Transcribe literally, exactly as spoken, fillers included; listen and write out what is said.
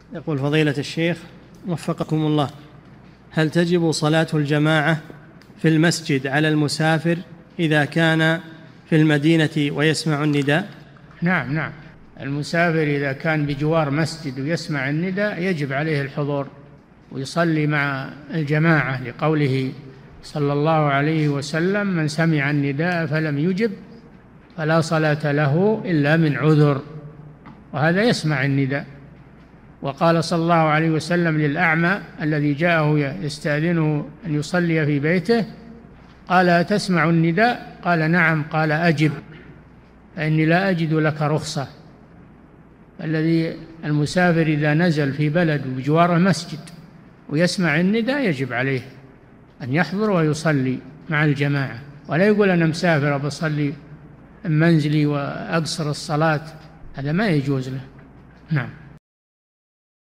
يقول فضيلة الشيخ وفقكم الله، هل تجب صلاة الجماعة في المسجد على المسافر إذا كان في المدينة ويسمع النداء؟ نعم نعم، المسافر إذا كان بجوار مسجد ويسمع النداء يجب عليه الحضور ويصلي مع الجماعة، لقوله صلى الله عليه وسلم: من سمع النداء فلم يجب فلا صلاة له إلا من عذر. وهذا يسمع النداء. وقال صلى الله عليه وسلم للأعمى الذي جاءه يستأذنه أن يصلي في بيته، قال: تسمع النداء؟ قال: نعم. قال: أجب فإني لا أجد لك رخصة. الذي المسافر إذا نزل في بلد بجواره مسجد ويسمع النداء يجب عليه أن يحضر ويصلي مع الجماعة، ولا يقول أنا مسافر بصلي منزلي وأقصر الصلاة، هذا ما يجوز له. نعم.